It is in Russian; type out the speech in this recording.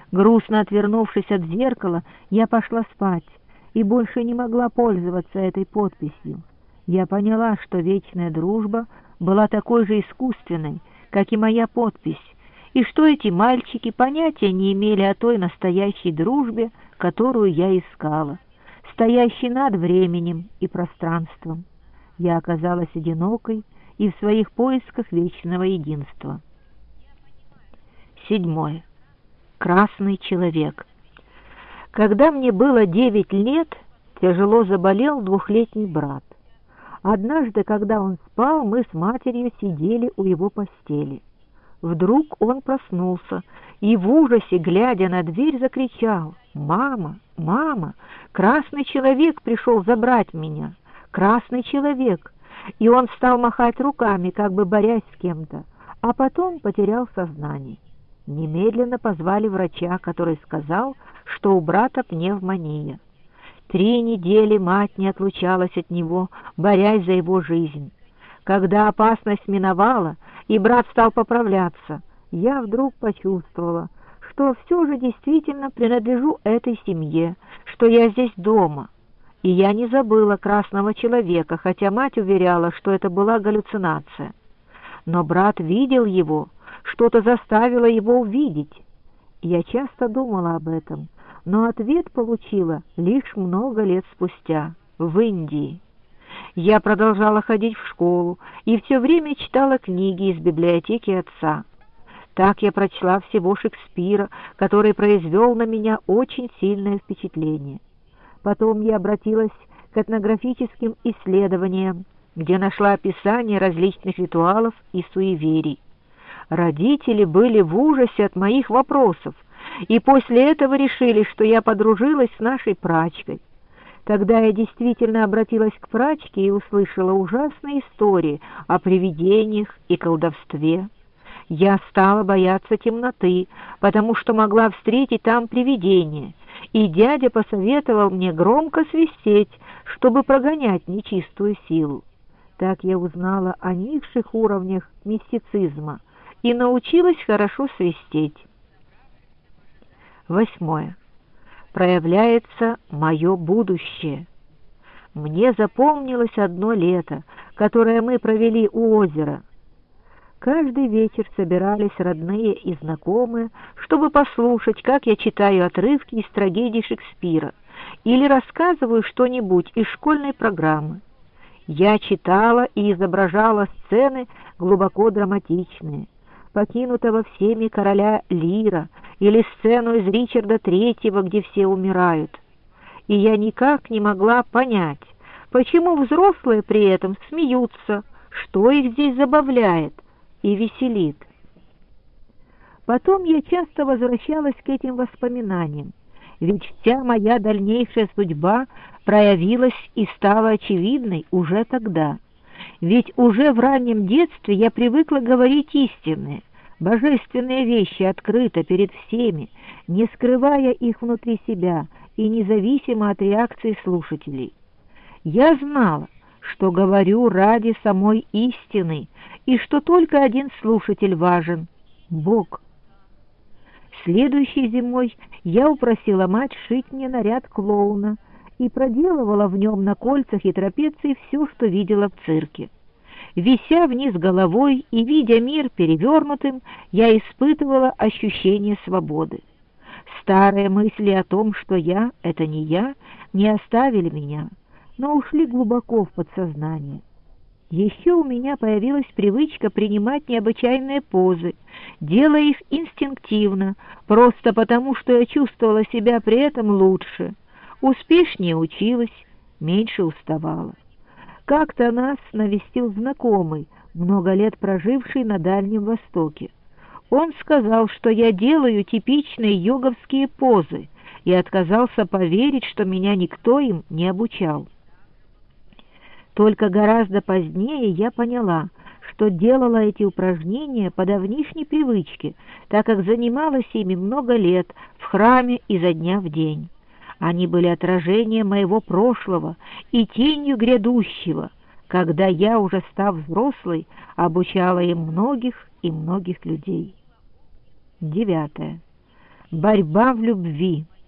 Грустно отвернувшись от зеркала, я пошла спать и больше не могла пользоваться этой подписью. Я поняла, что вечная дружба была такой же искусственной, как и моя подпись, и что эти мальчики понятия не имели о той настоящей дружбе, которую я искала, стоящей над временем и пространством. Я оказалась одинокой и в своих поисках вечного единства. 7. Красный человек. Когда мне было 9 лет, тяжело заболел 2-летний брат. Однажды, когда он спал, мы с матерью сидели у его постели. Вдруг он проснулся и в ужасе, глядя на дверь, закричал: «Мама, мама, красный человек пришел забрать меня! Красный человек!» И он стал махать руками, как бы борясь с кем-то, а потом потерял сознание. Немедленно позвали врача, который сказал, что у брата пневмония. 3 недели мать не отлучалась от него, борясь за его жизнь. Когда опасность миновала, и брат стал поправляться, я вдруг почувствовала, что все же действительно принадлежу этой семье, что я здесь дома. И я не забыла красного человека, хотя мать уверяла, что это была галлюцинация. Но брат видел его, что-то заставило его увидеть. Я часто думала об этом, но ответ получила лишь много лет спустя, в Индии. Я продолжала ходить в школу и все время читала книги из библиотеки отца. Так я прочла всего Шекспира, который произвел на меня очень сильное впечатление. Потом я обратилась к этнографическим исследованиям, где нашла описание различных ритуалов и суеверий. Родители были в ужасе от моих вопросов, и после этого решили, что я подружилась с нашей прачкой. Тогда я действительно обратилась к прачке и услышала ужасные истории о привидениях и колдовстве. Я стала бояться темноты, потому что могла встретить там привидение, и дядя посоветовал мне громко свистеть, чтобы прогонять нечистую силу. Так я узнала о низших уровнях мистицизма и научилась хорошо свистеть. 8. Проявляется мое будущее. Мне запомнилось одно лето, которое мы провели у озера. Каждый вечер собирались родные и знакомые, чтобы послушать, как я читаю отрывки из трагедий Шекспира или рассказываю что-нибудь из школьной программы. Я читала и изображала сцены глубоко драматичные, покинутого всеми короля Лира или сцену из Ричарда III, где все умирают. И я никак не могла понять, почему взрослые при этом смеются, что их здесь забавляет и веселит. Потом я часто возвращалась к этим воспоминаниям, ведь вся моя дальнейшая судьба проявилась и стала очевидной уже тогда. Ведь уже в раннем детстве я привыкла говорить истинные, божественные вещи открыто перед всеми, не скрывая их внутри себя и независимо от реакции слушателей. Я знала, что говорю ради самой истины, и что только один слушатель важен — Бог. Следующей зимой я упросила мать шить мне наряд клоуна и проделывала в нем на кольцах и трапеции все, что видела в цирке. Вися вниз головой и видя мир перевернутым, я испытывала ощущение свободы. Старые мысли о том, что я — это не я, не оставили меня, но ушли глубоко в подсознание. Еще у меня появилась привычка принимать необычайные позы, делая их инстинктивно, просто потому, что я чувствовала себя при этом лучше, успешнее училась, меньше уставала. Как-то нас навестил знакомый, много лет проживший на Дальнем Востоке. Он сказал, что я делаю типичные йоговские позы, и отказался поверить, что меня никто им не обучал. Только гораздо позднее я поняла, что делала эти упражнения по давнишней привычке, так как занималась ими много лет в храме изо дня в день. Они были отражением моего прошлого и тенью грядущего, когда я, уже став взрослой, обучала им многих и многих людей. 9. Борьба в любви.